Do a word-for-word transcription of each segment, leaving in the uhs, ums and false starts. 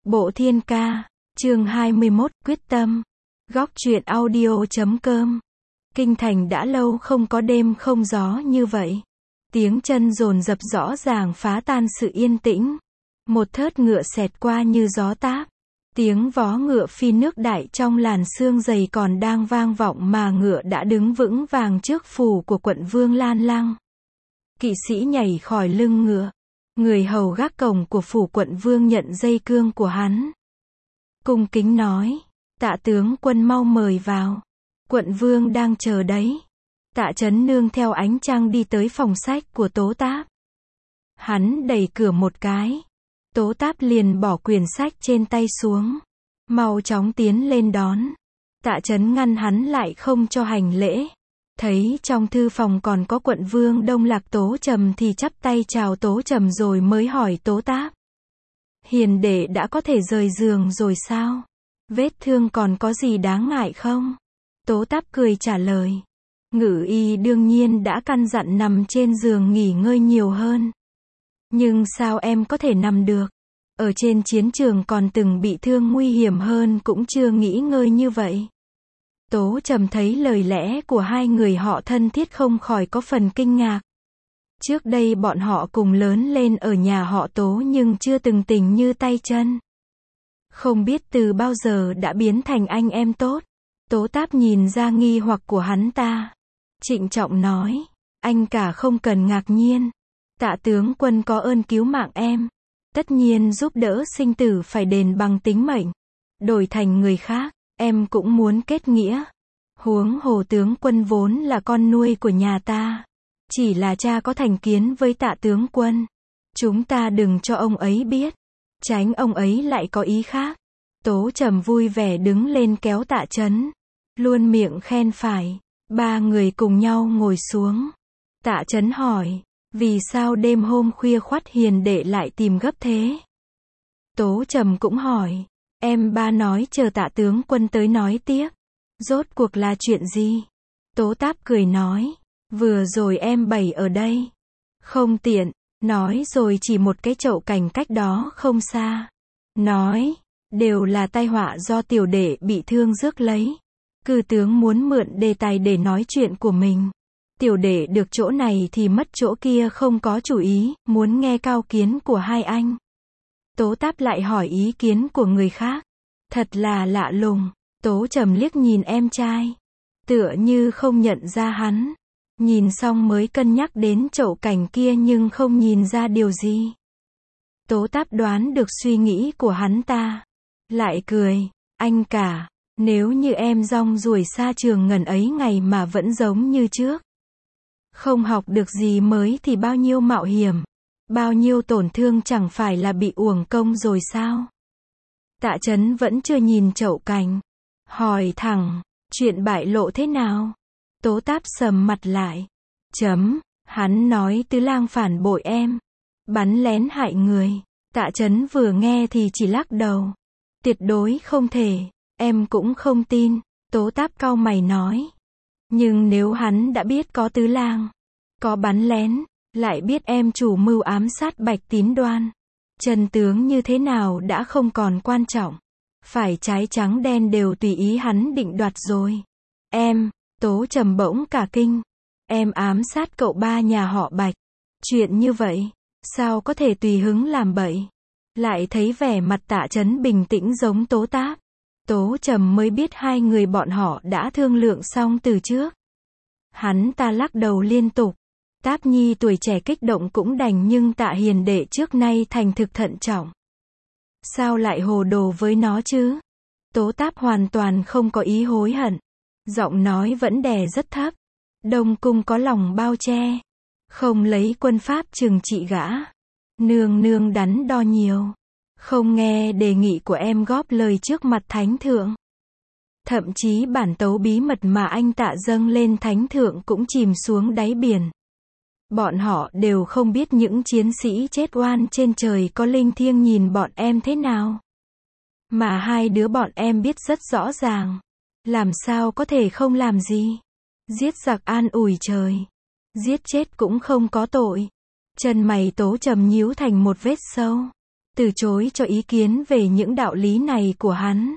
Bộ Thiên Ca, chương hai mươi mốt, quyết tâm. Góc truyện audio chấm com. Kinh thành đã lâu không có đêm không gió như vậy. Tiếng chân dồn dập rõ ràng phá tan sự yên tĩnh. Một thớt ngựa xẹt qua như gió táp. Tiếng vó ngựa phi nước đại trong làn sương dày còn đang vang vọng mà ngựa đã đứng vững vàng trước phủ của quận vương Lan Lăng. Kỵ sĩ nhảy khỏi lưng ngựa. Người hầu gác cổng của phủ quận vương nhận dây cương của hắn. Cung kính nói, tạ tướng quân mau mời vào. Quận vương đang chờ đấy. Tạ Chấn nương theo ánh trăng đi tới phòng sách của Tố Táp. Hắn đẩy cửa một cái. Tố Táp liền bỏ quyển sách trên tay xuống. Mau chóng tiến lên đón. Tạ Chấn ngăn hắn lại không cho hành lễ. Thấy trong thư phòng còn có quận vương Đông Lạc Tố Trầm thì chắp tay chào Tố Trầm rồi mới hỏi Tố Táp. Hiền đệ đã có thể rời giường rồi sao? Vết thương còn có gì đáng ngại không? Tố Táp cười trả lời. Ngự y đương nhiên đã căn dặn nằm trên giường nghỉ ngơi nhiều hơn. Nhưng sao em có thể nằm được? Ở trên chiến trường còn từng bị thương nguy hiểm hơn cũng chưa nghỉ ngơi như vậy. Tố Trầm thấy lời lẽ của hai người họ thân thiết không khỏi có phần kinh ngạc. Trước đây bọn họ cùng lớn lên ở nhà họ Tố nhưng chưa từng tình như tay chân. Không biết từ bao giờ đã biến thành anh em tốt. Tố Táp nhìn ra nghi hoặc của hắn ta. Trịnh trọng nói, anh cả không cần ngạc nhiên. Tạ tướng quân có ơn cứu mạng em. Tất nhiên giúp đỡ sinh tử phải đền bằng tính mệnh. Đổi thành người khác, em cũng muốn kết nghĩa. Huống hồ tướng quân vốn là con nuôi của nhà ta. Chỉ là cha có thành kiến với tạ tướng quân. Chúng ta đừng cho ông ấy biết. Tránh ông ấy lại có ý khác. Tố Trầm vui vẻ đứng lên kéo Tạ Chấn. Luôn miệng khen phải. Ba người cùng nhau ngồi xuống. Tạ Chấn hỏi. Vì sao đêm hôm khuya khoắt hiền đệ lại tìm gấp thế? Tố Trầm cũng hỏi. Em ba nói chờ tạ tướng quân tới nói tiếp. Rốt cuộc là chuyện gì? Tố Táp cười nói. Vừa rồi em bày ở đây. Không tiện. Nói rồi chỉ một cái chậu cảnh cách đó không xa. Nói. Đều là tai họa do tiểu đệ bị thương rước lấy. Cư tướng muốn mượn đề tài để nói chuyện của mình. Tiểu đệ được chỗ này thì mất chỗ kia không có chủ ý. Muốn nghe cao kiến của hai anh. Tố Táp lại hỏi ý kiến của người khác. Thật là lạ lùng. Tố Trầm liếc nhìn em trai. Tựa như không nhận ra hắn. Nhìn xong mới cân nhắc đến chậu cảnh kia nhưng không nhìn ra điều gì. Tố Táp đoán được suy nghĩ của hắn ta. Lại cười. Anh cả. Nếu như em rong ruổi xa trường ngần ấy ngày mà vẫn giống như trước. Không học được gì mới thì bao nhiêu mạo hiểm. Bao nhiêu tổn thương chẳng phải là bị uổng công rồi sao? Tạ Chấn vẫn chưa nhìn chậu cảnh. Hỏi thẳng, chuyện bại lộ thế nào? Tố Táp sầm mặt lại. Chấm, hắn nói Tứ Lang phản bội em. Bắn lén hại người. Tạ Chấn vừa nghe thì chỉ lắc đầu. Tuyệt đối không thể, em cũng không tin. Tố Táp cau mày nói. Nhưng nếu hắn đã biết có Tứ Lang, có bắn lén, lại biết em chủ mưu ám sát Bạch Tín Đoan. Chân tướng như thế nào đã không còn quan trọng. Phải trái trắng đen đều tùy ý hắn định đoạt rồi. Em, Tố Trầm bỗng cả kinh. Em ám sát cậu ba nhà họ Bạch. Chuyện như vậy, sao có thể tùy hứng làm bậy? Lại thấy vẻ mặt Tạ Chấn bình tĩnh giống Tố Táp. Tố Trầm mới biết hai người bọn họ đã thương lượng xong từ trước. Hắn ta lắc đầu liên tục. Táp nhi tuổi trẻ kích động cũng đành nhưng Tạ hiền đệ trước nay thành thực thận trọng. Sao lại hồ đồ với nó chứ? Tố Táp hoàn toàn không có ý hối hận. Giọng nói vẫn đè rất thấp. Đông cung có lòng bao che. Không lấy quân pháp trừng trị gã. Nương nương đắn đo nhiều. Không nghe đề nghị của em góp lời trước mặt thánh thượng. Thậm chí bản tấu bí mật mà anh Tạ dâng lên thánh thượng cũng chìm xuống đáy biển. Bọn họ đều không biết những chiến sĩ chết oan trên trời có linh thiêng nhìn bọn em thế nào. Mà hai đứa bọn em biết rất rõ ràng. Làm sao có thể không làm gì. Giết giặc an ủi trời. Giết chết cũng không có tội. Chân mày Tố Trầm nhíu thành một vết sâu. từ chối cho ý kiến về những đạo lý này của hắn.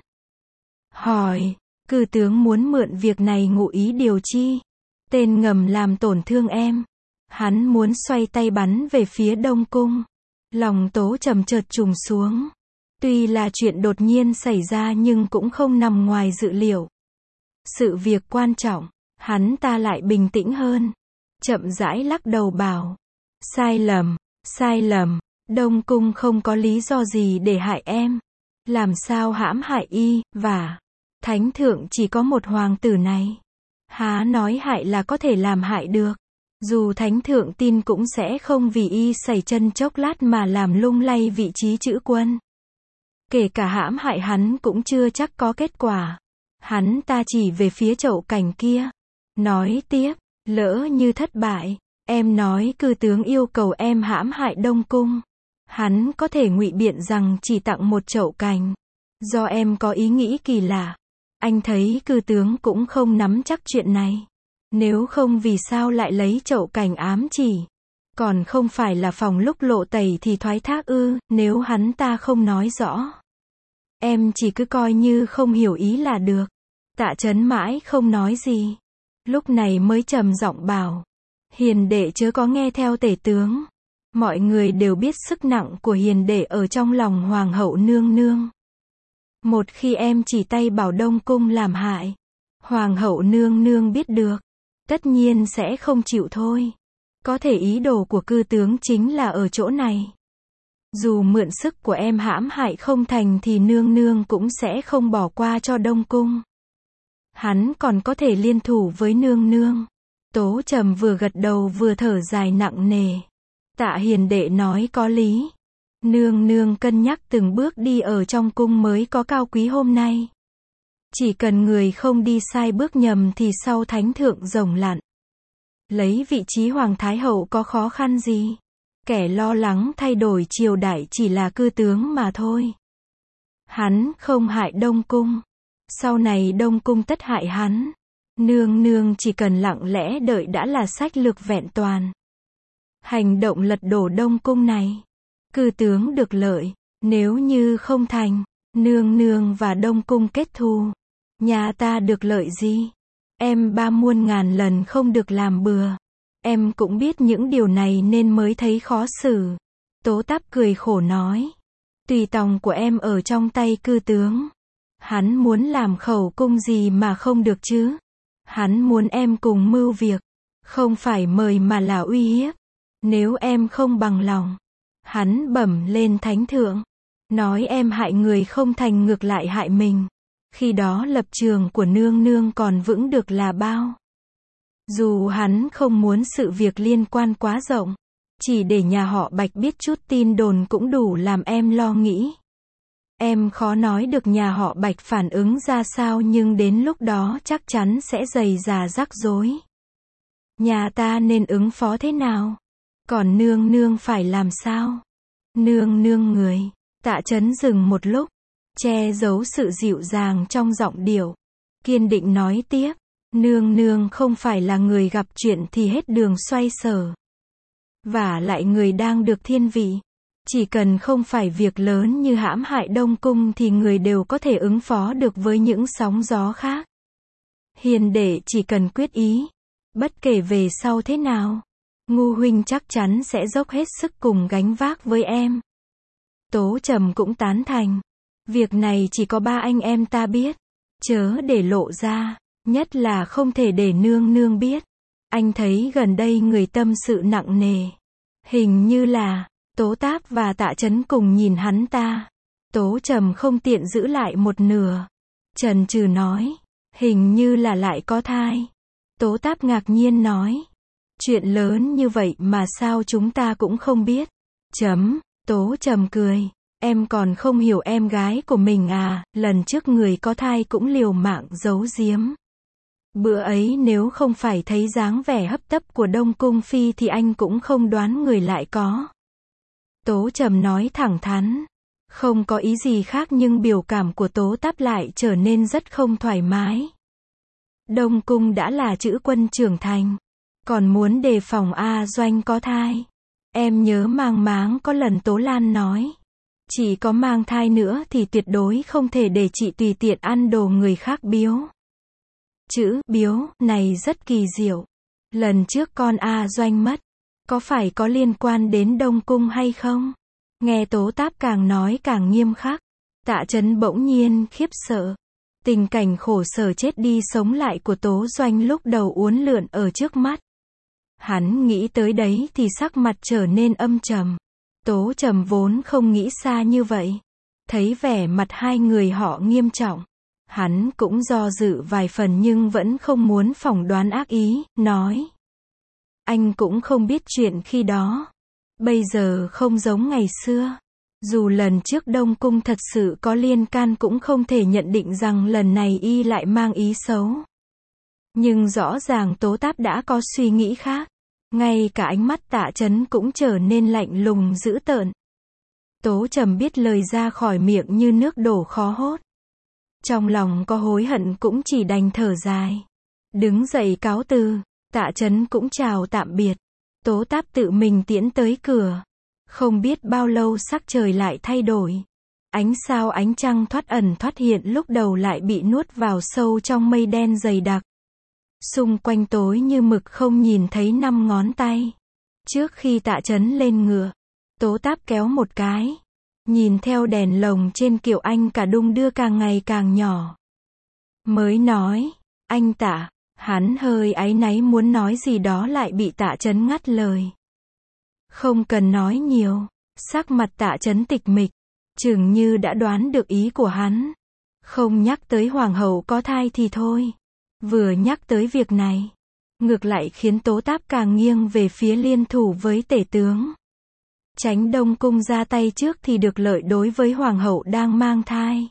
Hỏi, cư tướng muốn mượn việc này ngụ ý điều chi? Tên ngầm làm tổn thương em. Hắn muốn xoay tay bắn về phía Đông Cung. Lòng Tố Trầm chợt trùng xuống. Tuy là chuyện đột nhiên xảy ra nhưng cũng không nằm ngoài dự liệu. Sự việc quan trọng, hắn ta lại bình tĩnh hơn. Chậm rãi lắc đầu bảo. Sai lầm, sai lầm, Đông Cung không có lý do gì để hại em. Làm sao hãm hại y, và Thánh thượng chỉ có một hoàng tử này. Há nói hại là có thể làm hại được. Dù Thánh thượng tin cũng sẽ không vì y sẩy chân chốc lát mà làm lung lay vị trí chữ quân. Kể cả hãm hại hắn cũng chưa chắc có kết quả. Hắn ta chỉ về phía chậu cảnh kia. Nói tiếp, lỡ như thất bại, em nói cư tướng yêu cầu em hãm hại Đông Cung. Hắn có thể ngụy biện rằng chỉ tặng một chậu cành. Do em có ý nghĩ kỳ lạ. Anh thấy cư tướng cũng không nắm chắc chuyện này. Nếu không vì sao lại lấy chậu cành ám chỉ. Còn không phải là phòng lúc lộ tẩy thì thoái thác ư, nếu hắn ta không nói rõ. Em chỉ cứ coi như không hiểu ý là được. Tạ Chấn mãi không nói gì. Lúc này mới trầm giọng bảo. Hiền đệ chớ có nghe theo tể tướng. Mọi người đều biết sức nặng của hiền đệ ở trong lòng hoàng hậu nương nương. Một khi em chỉ tay bảo Đông Cung làm hại, hoàng hậu nương nương biết được, tất nhiên sẽ không chịu thôi. Có thể ý đồ của cư tướng chính là ở chỗ này. Dù mượn sức của em hãm hại không thành thì nương nương cũng sẽ không bỏ qua cho Đông Cung. Hắn còn có thể liên thủ với nương nương. Tố Trầm vừa gật đầu vừa thở dài nặng nề. Tạ hiền đệ nói có lý. Nương nương cân nhắc từng bước đi ở trong cung mới có cao quý hôm nay. Chỉ cần người không đi sai bước nhầm thì sau thánh thượng rồng lặn. Lấy vị trí hoàng thái hậu có khó khăn gì? Kẻ lo lắng thay đổi triều đại chỉ là cư tướng mà thôi. Hắn không hại Đông Cung. Sau này Đông Cung tất hại hắn. Nương nương chỉ cần lặng lẽ đợi đã là sách lược vẹn toàn. Hành động lật đổ Đông Cung này, cư tướng được lợi. Nếu như không thành, nương nương và Đông Cung kết thù, nhà ta được lợi gì? Em ba muôn ngàn lần không được làm bừa. Em cũng biết những điều này nên mới thấy khó xử. Tố Táp cười khổ nói. Tùy tòng của em ở trong tay cư tướng. Hắn muốn làm khẩu cung gì mà không được chứ? Hắn muốn em cùng mưu việc. Không phải mời mà là uy hiếp. Nếu em không bằng lòng, hắn bẩm lên thánh thượng. Nói em hại người không thành ngược lại hại mình. Khi đó lập trường của nương nương còn vững được là bao. Dù hắn không muốn sự việc liên quan quá rộng, chỉ để nhà họ Bạch biết chút tin đồn cũng đủ làm em lo nghĩ. Em khó nói được nhà họ Bạch phản ứng ra sao nhưng đến lúc đó chắc chắn sẽ rầy rà rắc rối. Nhà ta nên ứng phó thế nào? Còn nương nương phải làm sao? Nương nương người. Tạ Chấn dừng một lúc, che giấu sự dịu dàng trong giọng điệu. Kiên định nói tiếp. Nương nương không phải là người gặp chuyện thì hết đường xoay sở. Và lại người đang được thiên vị. Chỉ cần không phải việc lớn như hãm hại Đông Cung thì người đều có thể ứng phó được với những sóng gió khác. Hiền đệ chỉ cần quyết ý. Bất kể về sau thế nào, Ngu huynh chắc chắn sẽ dốc hết sức cùng gánh vác với em. Tố Trầm cũng tán thành. Việc này chỉ có ba anh em ta biết. Chớ để lộ ra. Nhất là không thể để nương nương biết. Anh thấy gần đây người tâm sự nặng nề. Hình như là Tố Táp và Tạ Chấn cùng nhìn hắn ta. Tố Trầm không tiện giữ lại một nửa. Trần Trừ nói. Hình như là lại có thai. Tố Táp ngạc nhiên nói. Chuyện lớn như vậy mà sao chúng ta cũng không biết. Chấm. Tố Trầm cười. Em còn không hiểu em gái của mình à, lần trước người có thai cũng liều mạng giấu giếm. Bữa ấy nếu không phải thấy dáng vẻ hấp tấp của Đông Cung Phi thì anh cũng không đoán người lại có. Tố Trầm nói thẳng thắn. Không có ý gì khác nhưng biểu cảm của Tố Táp lại trở nên rất không thoải mái. Đông Cung đã là chữ quân trưởng thành. Còn muốn đề phòng A Doanh có thai. Em nhớ mang máng có lần Tố Lan nói. Chị có mang thai nữa thì tuyệt đối không thể để chị tùy tiện ăn đồ người khác biếu. Chữ biếu này rất kỳ diệu. Lần trước con A Doanh mất, có phải có liên quan đến Đông Cung hay không? Nghe Tố Táp càng nói càng nghiêm khắc. Tạ Chấn bỗng nhiên khiếp sợ. Tình cảnh khổ sở chết đi sống lại của Tố Doanh lúc đầu uốn lượn ở trước mắt. Hắn nghĩ tới đấy thì sắc mặt trở nên âm trầm. Tố Trầm vốn không nghĩ xa như vậy. Thấy vẻ mặt hai người họ nghiêm trọng. Hắn cũng do dự vài phần nhưng vẫn không muốn phỏng đoán ác ý, nói. Anh cũng không biết chuyện khi đó. Bây giờ không giống ngày xưa. Dù lần trước Đông Cung thật sự có liên can cũng không thể nhận định rằng lần này y lại mang ý xấu. Nhưng rõ ràng Tố Táp đã có suy nghĩ khác. Ngay cả ánh mắt Tạ Chấn cũng trở nên lạnh lùng dữ tợn. Tố Trầm biết lời ra khỏi miệng như nước đổ khó hốt. Trong lòng có hối hận cũng chỉ đành thở dài. Đứng dậy cáo từ, Tạ Chấn cũng chào tạm biệt. Tố Táp tự mình tiễn tới cửa. Không biết bao lâu sắc trời lại thay đổi. Ánh sao ánh trăng thoát ẩn thoát hiện lúc đầu lại bị nuốt vào sâu trong mây đen dày đặc. Xung quanh tối như mực không nhìn thấy năm ngón tay. Trước khi Tạ Chấn lên ngựa, Tố Táp kéo một cái. Nhìn theo đèn lồng trên kiệu anh cả đung đưa càng ngày càng nhỏ. Mới nói, anh Tạ, hắn hơi áy náy muốn nói gì đó lại bị Tạ Chấn ngắt lời. Không cần nói nhiều, sắc mặt Tạ Chấn tịch mịch, chừng như đã đoán được ý của hắn. Không nhắc tới hoàng hậu có thai thì thôi. Vừa nhắc tới việc này, ngược lại khiến Tố Táp càng nghiêng về phía liên thủ với tể tướng. Tránh Đông Cung ra tay trước thì được lợi đối với hoàng hậu đang mang thai.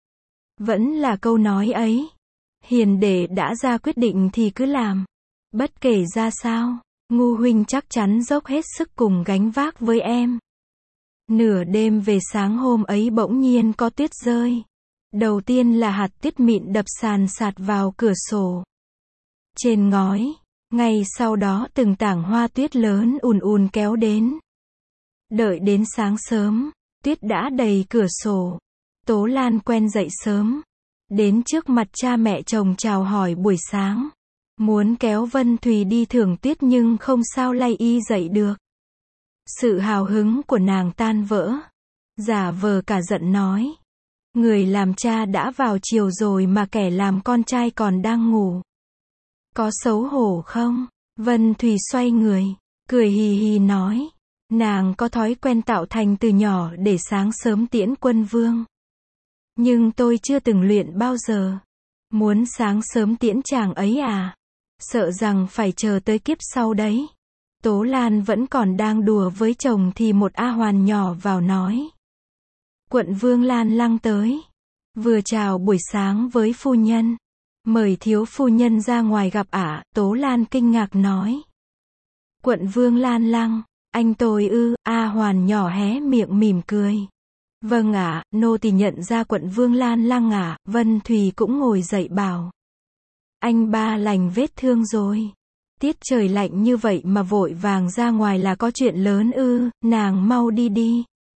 Vẫn là câu nói ấy. Hiền đệ đã ra quyết định thì cứ làm. Bất kể ra sao, Ngu huynh chắc chắn dốc hết sức cùng gánh vác với em. Nửa đêm về sáng hôm ấy bỗng nhiên có tuyết rơi. Đầu tiên là hạt tuyết mịn đập sàn sạt vào cửa sổ. Trên ngói, ngay sau đó từng tảng hoa tuyết lớn ùn ùn kéo đến. Đợi đến sáng sớm, tuyết đã đầy cửa sổ. Tố Lan quen dậy sớm. Đến trước mặt cha mẹ chồng chào hỏi buổi sáng. Muốn kéo Vân Thùy đi thưởng tuyết nhưng không sao lay y dậy được. Sự hào hứng của nàng tan vỡ. Giả vờ cả giận nói. Người làm cha đã vào chiều rồi mà kẻ làm con trai còn đang ngủ. Có xấu hổ không? Vân Thùy xoay người, cười hì hì nói. Nàng có thói quen tạo thành từ nhỏ để sáng sớm tiễn quân vương. Nhưng tôi chưa từng luyện bao giờ. Muốn sáng sớm tiễn chàng ấy à? Sợ rằng phải chờ tới kiếp sau đấy. Tố Lan vẫn còn đang đùa với chồng thì một A Hoàn nhỏ vào nói. Quận vương Lan Lăng tới. Vừa chào buổi sáng với phu nhân. Mời thiếu phu nhân ra ngoài gặp ả. Tố Lan kinh ngạc nói. Quận vương Lan Lăng, anh tôi ư? A Hoàn nhỏ hé miệng mỉm cười. Vâng ạ, nô tỳ nhận ra quận vương Lan Lăng ạ. Vân Thùy cũng ngồi dậy bảo. Anh ba lành vết thương rồi. Tiết trời lạnh như vậy mà vội vàng ra ngoài là có chuyện lớn ư? Nàng mau đi đi.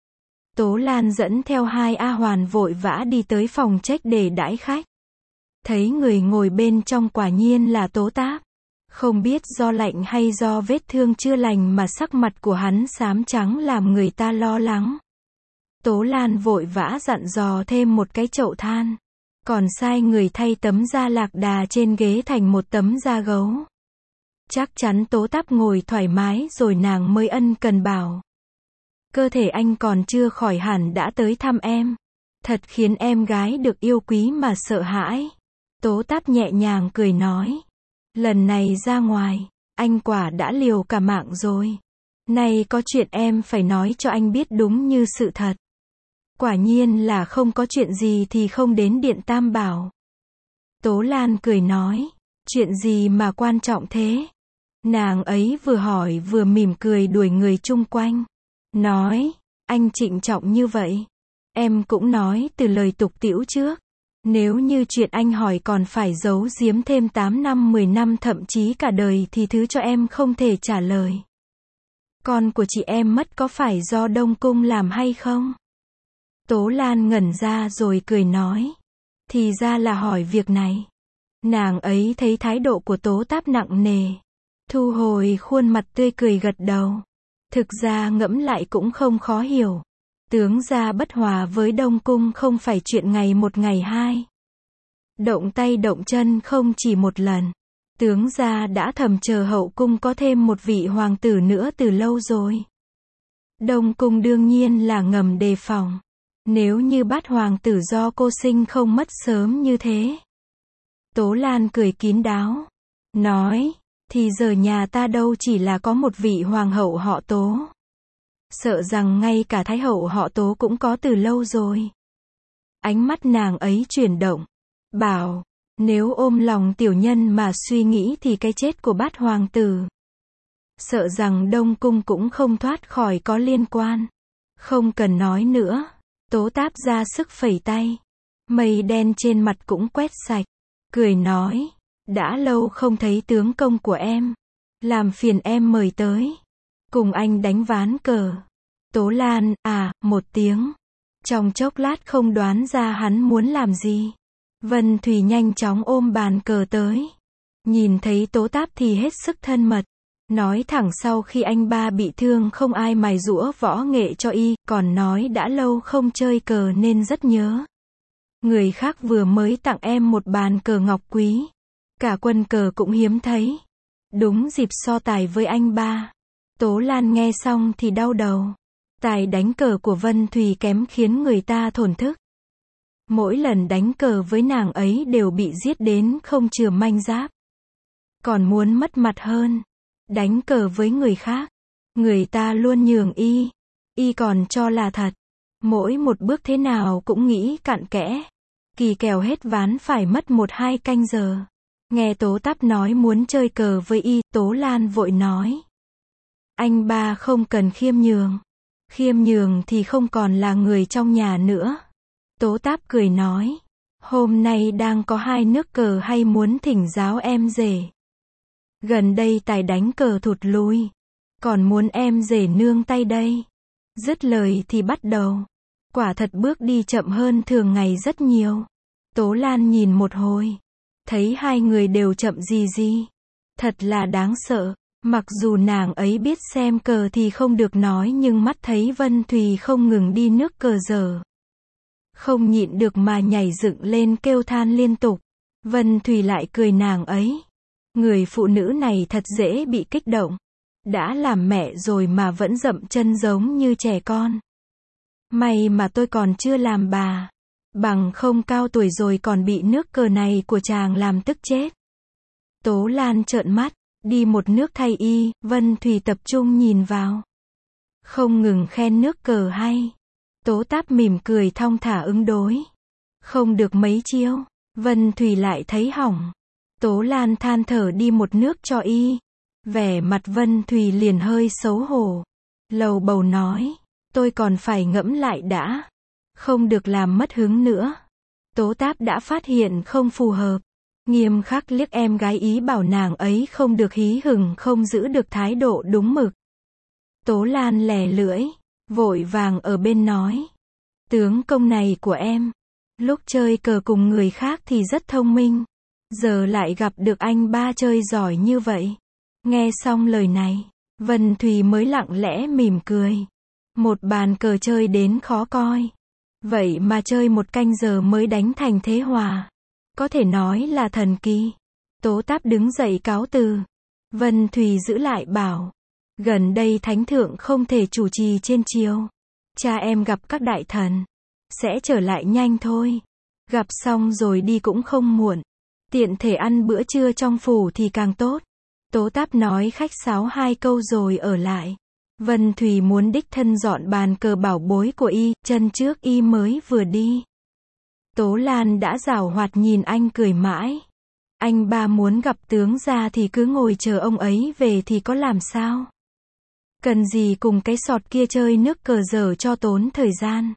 Tố Lan dẫn theo hai A Hoàn vội vã đi tới phòng trách để đãi khách. Thấy người ngồi bên trong quả nhiên là Tố Táp. Không biết do lạnh hay do vết thương chưa lành mà sắc mặt của hắn xám trắng làm người ta lo lắng. Tố Lan vội vã dặn dò thêm một cái chậu than. Còn sai người thay tấm da lạc đà trên ghế thành một tấm da gấu. Chắc chắn Tố Táp ngồi thoải mái rồi nàng mới ân cần bảo. Cơ thể anh còn chưa khỏi hẳn đã tới thăm em. Thật khiến em gái được yêu quý mà sợ hãi. Tố Táp nhẹ nhàng cười nói. Lần này ra ngoài, anh quả đã liều cả mạng rồi. Nay có chuyện em phải nói cho anh biết đúng như sự thật. Quả nhiên là không có chuyện gì thì không đến Điện Tam Bảo. Tố Lan cười nói. Chuyện gì mà quan trọng thế? Nàng ấy vừa hỏi vừa mỉm cười đuổi người chung quanh. Nói, anh trịnh trọng như vậy. Em cũng nói từ lời tục tĩu trước. Nếu như chuyện anh hỏi còn phải giấu giếm thêm tám năm mười năm thậm chí cả đời thì thứ cho em không thể trả lời. Con của chị em mất có phải do Đông Cung làm hay không? Tố Lan ngẩn ra rồi cười nói. Thì ra là hỏi việc này. Nàng ấy thấy thái độ của Tố Táp nặng nề. Thu hồi khuôn mặt tươi cười gật đầu. Thực ra ngẫm lại cũng không khó hiểu. Tướng gia bất hòa với Đông Cung không phải chuyện ngày một ngày hai. Động tay động chân không chỉ một lần. Tướng gia đã thầm chờ hậu cung có thêm một vị hoàng tử nữa từ lâu rồi. Đông Cung đương nhiên là ngầm đề phòng. Nếu như Bát hoàng tử do cô sinh không mất sớm như thế. Tố Lan cười kín đáo. Nói, thì giờ nhà ta đâu chỉ là có một vị hoàng hậu họ Tố. Sợ rằng ngay cả thái hậu họ Tố cũng có từ lâu rồi. Ánh mắt nàng ấy chuyển động. Bảo, nếu ôm lòng tiểu nhân mà suy nghĩ thì cái chết của Bát hoàng tử. Sợ rằng Đông Cung cũng không thoát khỏi có liên quan. Không cần nói nữa. Tố Táp ra sức phẩy tay. Mây đen trên mặt cũng quét sạch. Cười nói, đã lâu không thấy tướng công của em. Làm phiền em mời tới. Cùng anh đánh ván cờ. Tố Lan, à, một tiếng. Trong chốc lát không đoán ra hắn muốn làm gì. Vân Thùy nhanh chóng ôm bàn cờ tới. Nhìn thấy Tố Táp thì hết sức thân mật. Nói thẳng sau khi anh ba bị thương không ai mài giũa võ nghệ cho y, còn nói đã lâu không chơi cờ nên rất nhớ. Người khác vừa mới tặng em một bàn cờ ngọc quý. Cả quân cờ cũng hiếm thấy. Đúng dịp so tài với anh ba. Tố Lan nghe xong thì đau đầu. Tài đánh cờ của Vân Thùy kém khiến người ta thổn thức. Mỗi lần đánh cờ với nàng ấy đều bị giết đến không chừa manh giáp. Còn muốn mất mặt hơn. Đánh cờ với người khác. Người ta luôn nhường y. Y còn cho là thật. Mỗi một bước thế nào cũng nghĩ cặn kẽ. Kỳ kèo hết ván phải mất một hai canh giờ. Nghe Tố Táp nói muốn chơi cờ với y, Tố Lan vội nói. Anh ba không cần khiêm nhường. Khiêm nhường thì không còn là người trong nhà nữa. Tố Táp cười nói. Hôm nay đang có hai nước cờ hay muốn thỉnh giáo em rể. Gần đây tài đánh cờ thụt lùi. Còn muốn em rể nương tay đây. Dứt lời thì bắt đầu. Quả thật bước đi chậm hơn thường ngày rất nhiều. Tố Lan nhìn một hồi. Thấy hai người đều chậm gì gì. Thật là đáng sợ. Mặc dù nàng ấy biết xem cờ thì không được nói nhưng mắt thấy Vân Thùy không ngừng đi nước cờ dở. Không nhịn được mà nhảy dựng lên kêu than liên tục. Vân Thùy lại cười nàng ấy. Người phụ nữ này thật dễ bị kích động. Đã làm mẹ rồi mà vẫn dậm chân giống như trẻ con. May mà tôi còn chưa làm bà. Bằng không cao tuổi rồi còn bị nước cờ này của chàng làm tức chết. Tố Lan trợn mắt. Đi một nước thay y, Vân Thùy tập trung nhìn vào. Không ngừng khen nước cờ hay. Tố Táp mỉm cười thong thả ứng đối. Không được mấy chiêu, Vân Thùy lại thấy hỏng. Tố Lan than thở đi một nước cho y. Vẻ mặt Vân Thùy liền hơi xấu hổ. Lầu bầu nói, tôi còn phải ngẫm lại đã. Không được làm mất hứng nữa. Tố Táp đã phát hiện không phù hợp. Nghiêm khắc liếc em gái ý bảo nàng ấy không được hí hửng không giữ được thái độ đúng mực. Tố Lan lè lưỡi, vội vàng ở bên nói. Tướng công này của em, lúc chơi cờ cùng người khác thì rất thông minh. Giờ lại gặp được anh ba chơi giỏi như vậy. Nghe xong lời này, Vân Thùy mới lặng lẽ mỉm cười. Một bàn cờ chơi đến khó coi. Vậy mà chơi một canh giờ mới đánh thành thế hòa. Có thể nói là thần kỳ. Tố Táp đứng dậy cáo từ. Vân Thùy giữ lại bảo. Gần đây thánh thượng không thể chủ trì trên triều. Cha em gặp các đại thần. Sẽ trở lại nhanh thôi. Gặp xong rồi đi cũng không muộn. Tiện thể ăn bữa trưa trong phủ thì càng tốt. Tố Táp nói khách sáo hai câu rồi ở lại. Vân Thùy muốn đích thân dọn bàn cờ bảo bối của y, chân trước y mới vừa đi. Tố Lan đã giảo hoạt nhìn anh cười mãi. Anh ba muốn gặp tướng gia thì cứ ngồi chờ ông ấy về thì có làm sao? Cần gì cùng cái sọt kia chơi nước cờ dở cho tốn thời gian.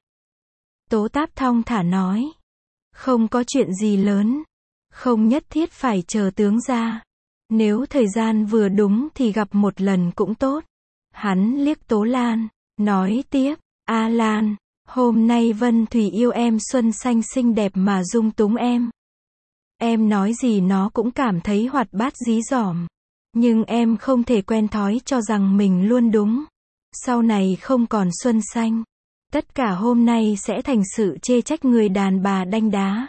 Tố Táp thong thả nói. Không có chuyện gì lớn. Không nhất thiết phải chờ tướng gia. Nếu thời gian vừa đúng thì gặp một lần cũng tốt. Hắn liếc Tố Lan, nói tiếp. A Lan, Hôm nay Vân Thủy yêu em xuân xanh xinh đẹp mà dung túng em. Em nói gì nó cũng cảm thấy hoạt bát dí dỏm. Nhưng em không thể quen thói cho rằng mình luôn đúng. Sau này không còn xuân xanh. Tất cả hôm nay sẽ thành sự chê trách người đàn bà đanh đá.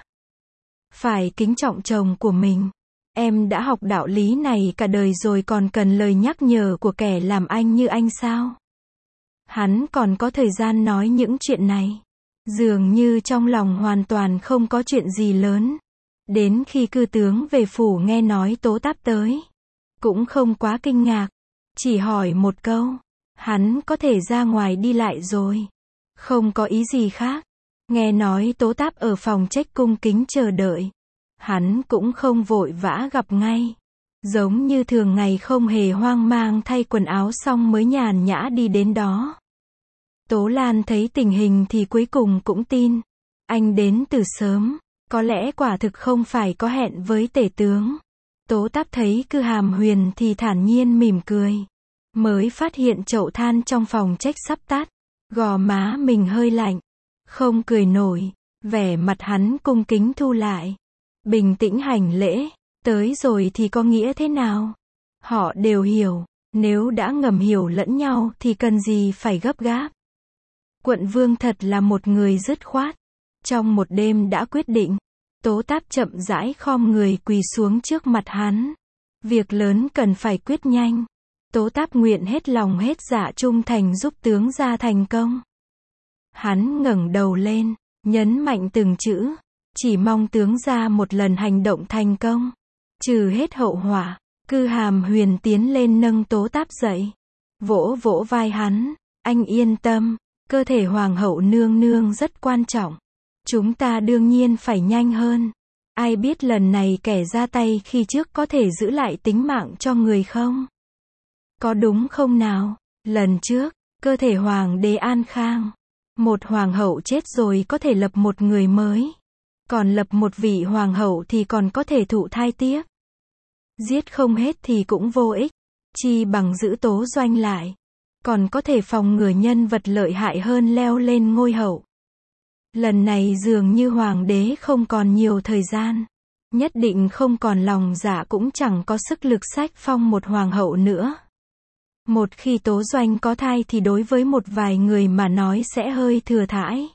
Phải kính trọng chồng của mình. Em đã học đạo lý này cả đời rồi còn cần lời nhắc nhở của kẻ làm anh như anh sao? Hắn còn có thời gian nói những chuyện này. Dường như trong lòng hoàn toàn không có chuyện gì lớn. Đến khi cư tướng về phủ nghe nói Tố Táp tới. Cũng không quá kinh ngạc. Chỉ hỏi một câu. Hắn có thể ra ngoài đi lại rồi. Không có ý gì khác. Nghe nói Tố Táp ở phòng trách cung kính chờ đợi. Hắn cũng không vội vã gặp ngay. Giống như thường ngày không hề hoang mang thay quần áo xong mới nhàn nhã đi đến đó. Tố Lan thấy tình hình thì cuối cùng cũng tin. Anh đến từ sớm. Có lẽ quả thực không phải có hẹn với tể tướng. Tố Táp thấy Cư Hàm Huyền thì thản nhiên mỉm cười. Mới phát hiện chậu than trong phòng trách sắp tắt. Gò má mình hơi lạnh. Không cười nổi. Vẻ mặt hắn cung kính thu lại. Bình tĩnh hành lễ. Tới rồi thì có nghĩa thế nào? Họ đều hiểu. Nếu đã ngầm hiểu lẫn nhau thì cần gì phải gấp gáp. Quận vương thật là một người dứt khoát. Trong một đêm đã quyết định. Tố Táp chậm rãi khom người quỳ xuống trước mặt hắn. Việc lớn cần phải quyết nhanh. Tố Táp nguyện hết lòng hết dạ trung thành giúp tướng gia thành công. Hắn ngẩng đầu lên, nhấn mạnh từng chữ. Chỉ mong tướng gia một lần hành động thành công. Trừ hết hậu họa. Cư Hàm Huyền tiến lên nâng Tố Táp dậy. Vỗ vỗ vai hắn. Anh yên tâm. Cơ thể hoàng hậu nương nương rất quan trọng. Chúng ta đương nhiên phải nhanh hơn. Ai biết lần này kẻ ra tay khi trước có thể giữ lại tính mạng cho người không? Có đúng không nào? Lần trước, cơ thể hoàng đế an khang. Một hoàng hậu chết rồi có thể lập một người mới. Còn lập một vị hoàng hậu thì còn có thể thụ thai tiếp. Giết không hết thì cũng vô ích. Chi bằng giữ Tố Doanh lại. Còn có thể phòng ngừa nhân vật lợi hại hơn leo lên ngôi hậu. Lần này dường như hoàng đế không còn nhiều thời gian. Nhất định không còn lòng dạ cũng chẳng có sức lực sách phong một hoàng hậu nữa. Một khi Tố Doanh có thai thì đối với một vài người mà nói sẽ hơi thừa thãi.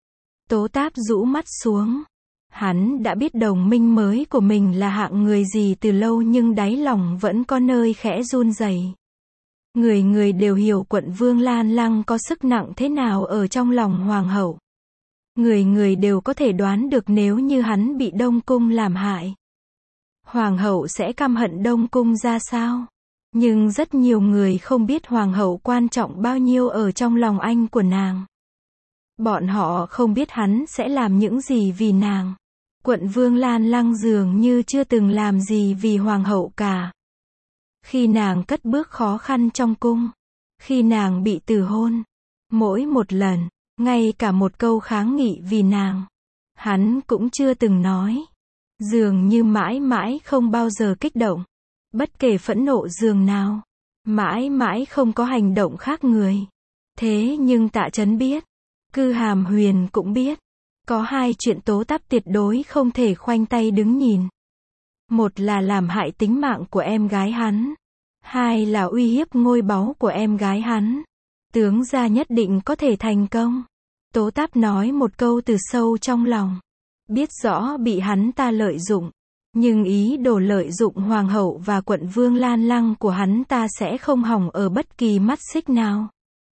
Tố Táp rũ mắt xuống. Hắn đã biết đồng minh mới của mình là hạng người gì từ lâu nhưng đáy lòng vẫn có nơi khẽ run rẩy. Người người đều hiểu quận vương Lan Lăng có sức nặng thế nào ở trong lòng hoàng hậu. Người người đều có thể đoán được nếu như hắn bị Đông Cung làm hại. Hoàng hậu sẽ căm hận Đông Cung ra sao? Nhưng rất nhiều người không biết hoàng hậu quan trọng bao nhiêu ở trong lòng anh của nàng. Bọn họ không biết hắn sẽ làm những gì vì nàng. Quận vương Lan Lăng dường như chưa từng làm gì vì hoàng hậu cả. Khi nàng cất bước khó khăn trong cung. Khi nàng bị từ hôn. Mỗi một lần. Ngay cả một câu kháng nghị vì nàng. Hắn cũng chưa từng nói. Dường như mãi mãi không bao giờ kích động. Bất kể phẫn nộ dường nào. Mãi mãi không có hành động khác người. Thế nhưng Tạ Trấn biết. Cư Hàm Huyền cũng biết. Có hai chuyện Tố Táp tuyệt đối không thể khoanh tay đứng nhìn. Một là làm hại tính mạng của em gái hắn. Hai là uy hiếp ngôi báu của em gái hắn. Tướng gia nhất định có thể thành công. Tố Táp nói một câu từ sâu trong lòng. Biết rõ bị hắn ta lợi dụng. Nhưng ý đồ lợi dụng hoàng hậu và quận vương Lan Lăng của hắn ta sẽ không hỏng ở bất kỳ mắt xích nào.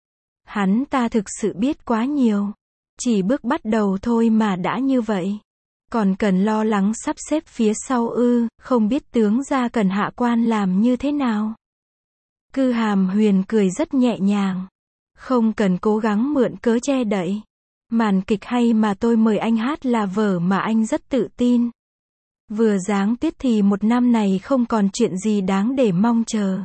Hắn ta thực sự biết quá nhiều. Chỉ bước bắt đầu thôi mà đã như vậy. Còn cần lo lắng sắp xếp phía sau ư, không biết tướng gia cần hạ quan làm như thế nào. Cư Hàm Huyền cười rất nhẹ nhàng. Không cần cố gắng mượn cớ che đậy. Màn kịch hay mà tôi mời anh hát là vở mà anh rất tự tin. Vừa giáng tiết thì một năm này không còn chuyện gì đáng để mong chờ.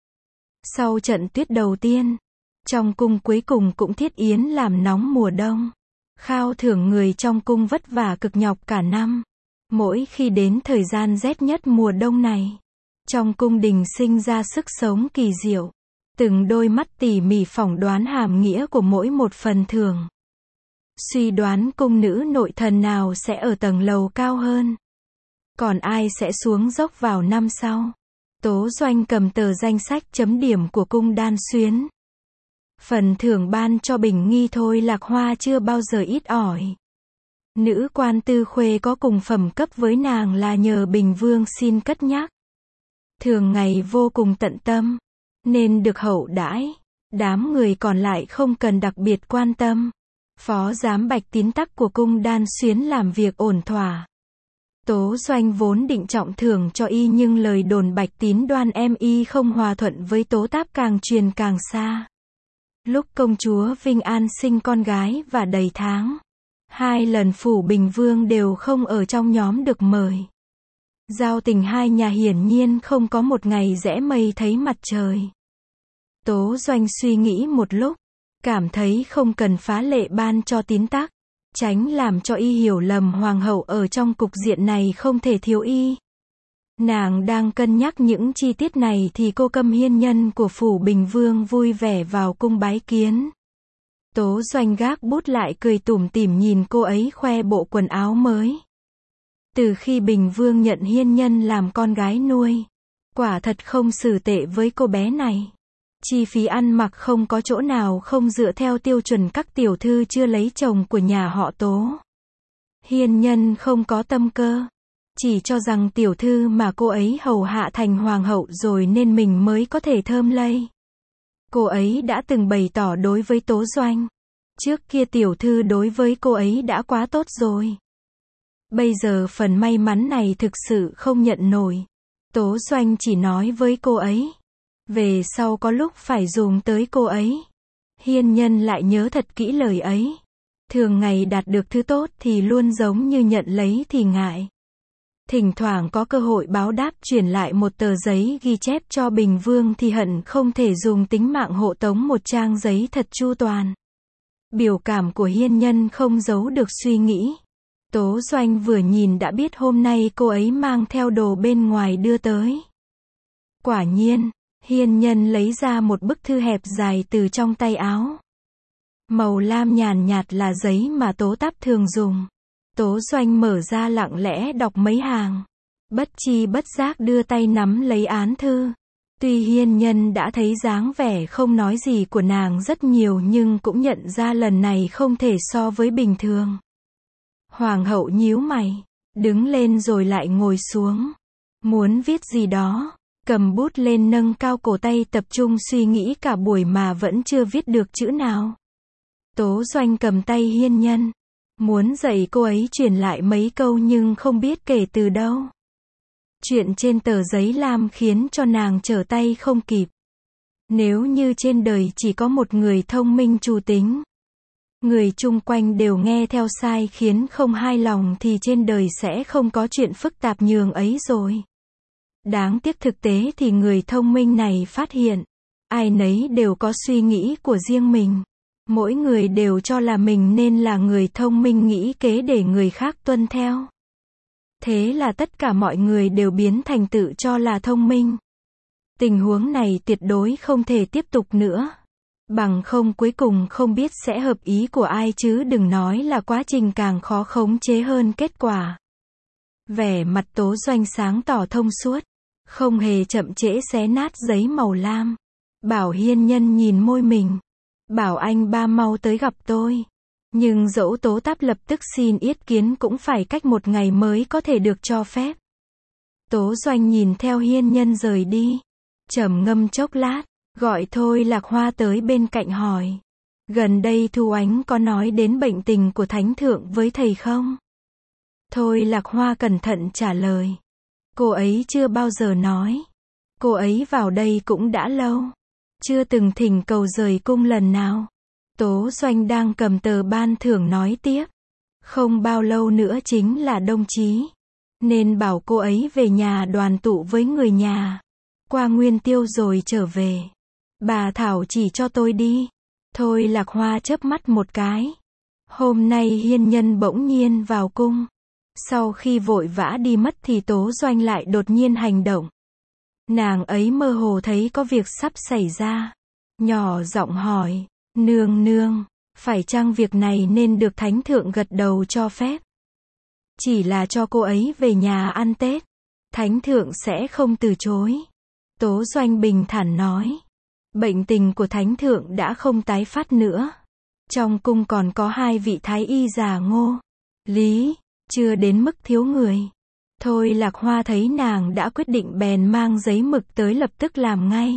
Sau trận tuyết đầu tiên, trong cung cuối cùng cũng thiết yến làm nóng mùa đông. Khao thưởng người trong cung vất vả cực nhọc cả năm. Mỗi khi đến thời gian rét nhất mùa đông này, trong cung đình sinh ra sức sống kỳ diệu. Từng đôi mắt tỉ mỉ phỏng đoán hàm nghĩa của mỗi một phần thưởng. Suy đoán cung nữ nội thần nào sẽ ở tầng lầu cao hơn. Còn ai sẽ xuống dốc vào năm sau. Tố Doanh cầm tờ danh sách chấm điểm của cung Đan Xuyến. Phần thưởng ban cho Bình Nghi Thôi Lạc Hoa chưa bao giờ ít ỏi. Nữ quan tư khuê có cùng phẩm cấp với nàng là nhờ Bình Vương xin cất nhắc. Thường ngày vô cùng tận tâm, nên được hậu đãi. Đám người còn lại không cần đặc biệt quan tâm. Phó giám Bạch Tín Tắc của cung Đan Xuyến làm việc ổn thỏa. Tố Doanh vốn định trọng thưởng cho y nhưng lời đồn Bạch Tín đoan em y không hòa thuận với Tố Táp càng truyền càng xa. Lúc công chúa Vinh An sinh con gái và đầy tháng, hai lần phủ Bình Vương đều không ở trong nhóm được mời. Giao tình hai nhà hiển nhiên không có một ngày rẽ mây thấy mặt trời. Tố Doanh suy nghĩ một lúc, cảm thấy không cần phá lệ ban cho Tín Tắc, tránh làm cho y hiểu lầm hoàng hậu ở trong cục diện này không thể thiếu y. Nàng đang cân nhắc những chi tiết này thì cô Câm Hiên Nhân của phủ Bình Vương vui vẻ vào cung bái kiến. Tố Doanh gác bút lại cười tủm tỉm nhìn cô ấy khoe bộ quần áo mới. Từ khi Bình Vương nhận Hiên Nhân làm con gái nuôi, quả thật không xử tệ với cô bé này. Chi phí ăn mặc không có chỗ nào không dựa theo tiêu chuẩn các tiểu thư chưa lấy chồng của nhà họ Tố. Hiên Nhân không có tâm cơ, chỉ cho rằng tiểu thư mà cô ấy hầu hạ thành hoàng hậu rồi nên mình mới có thể thơm lây. Cô ấy đã từng bày tỏ đối với Tố Doanh, trước kia tiểu thư đối với cô ấy đã quá tốt rồi. Bây giờ phần may mắn này thực sự không nhận nổi. Tố Doanh chỉ nói với cô ấy, về sau có lúc phải dùng tới cô ấy. Hiên Nhân lại nhớ thật kỹ lời ấy. Thường ngày đạt được thứ tốt thì luôn giống như nhận lấy thì ngại. Thỉnh thoảng có cơ hội báo đáp chuyển lại một tờ giấy ghi chép cho Bình Vương thì hận không thể dùng tính mạng hộ tống một trang giấy thật chu toàn. Biểu cảm của Hiên Nhân không giấu được suy nghĩ. Tố Doanh vừa nhìn đã biết hôm nay cô ấy mang theo đồ bên ngoài đưa tới. Quả nhiên, Hiên Nhân lấy ra một bức thư hẹp dài từ trong tay áo. Màu lam nhàn nhạt là giấy mà Tố Táp thường dùng. Tố Doanh mở ra lặng lẽ đọc mấy hàng. Bất chi bất giác đưa tay nắm lấy án thư. Tuy Hiên Nhân đã thấy dáng vẻ không nói gì của nàng rất nhiều nhưng cũng nhận ra lần này không thể so với bình thường. Hoàng hậu nhíu mày, đứng lên rồi lại ngồi xuống. Muốn viết gì đó, cầm bút lên nâng cao cổ tay tập trung suy nghĩ cả buổi mà vẫn chưa viết được chữ nào. Tố Doanh cầm tay Hiên Nhân, muốn dạy cô ấy truyền lại mấy câu nhưng không biết kể từ đâu. Chuyện trên tờ giấy lam khiến cho nàng trở tay không kịp. Nếu như trên đời chỉ có một người thông minh trù tính, người chung quanh đều nghe theo sai khiến không hài lòng thì trên đời sẽ không có chuyện phức tạp nhường ấy rồi. Đáng tiếc thực tế thì người thông minh này phát hiện, ai nấy đều có suy nghĩ của riêng mình. Mỗi người đều cho là mình nên là người thông minh nghĩ kế để người khác tuân theo. Thế là tất cả mọi người đều biến thành tự cho là thông minh. Tình huống này tuyệt đối không thể tiếp tục nữa. Bằng không cuối cùng không biết sẽ hợp ý của ai chứ đừng nói là quá trình càng khó khống chế hơn kết quả. Vẻ mặt Tố Doanh sáng tỏ thông suốt, không hề chậm trễ xé nát giấy màu lam. Bảo Hiên Nhân nhìn môi mình. Bảo anh ba mau tới gặp tôi. Nhưng dẫu Tố Táp lập tức xin yết kiến cũng phải cách một ngày mới có thể được cho phép. Tố Doanh nhìn theo Hiên Nhân rời đi. Trầm ngâm chốc lát, gọi Thôi Lạc Hoa tới bên cạnh hỏi. Gần đây Thu Ánh có nói đến bệnh tình của Thánh Thượng với thầy không? Thôi Lạc Hoa cẩn thận trả lời. Cô ấy chưa bao giờ nói. Cô ấy vào đây cũng đã lâu. Chưa từng thỉnh cầu rời cung lần nào. Tố Doanh đang cầm tờ ban thưởng nói tiếp. Không bao lâu nữa chính là đông chí. Nên bảo cô ấy về nhà đoàn tụ với người nhà. Qua Nguyên Tiêu rồi trở về. Bà Thảo chỉ cho tôi đi. Thôi Lạc Hoa chớp mắt một cái. Hôm nay Hiên Nhân bỗng nhiên vào cung. Sau khi vội vã đi mất thì Tố Doanh lại đột nhiên hành động. Nàng ấy mơ hồ thấy có việc sắp xảy ra. Nhỏ giọng hỏi. Nương nương, Phải chăng việc này nên được thánh thượng gật đầu cho phép? Chỉ là cho cô ấy về nhà ăn Tết, thánh thượng sẽ không từ chối. Tố Doanh bình thản nói. Bệnh tình của thánh thượng đã không tái phát nữa. Trong cung còn có hai vị thái y già Ngô, Lý, chưa đến mức thiếu người. Thôi Lạc Hoa thấy nàng đã quyết định bèn mang giấy mực tới lập tức làm ngay.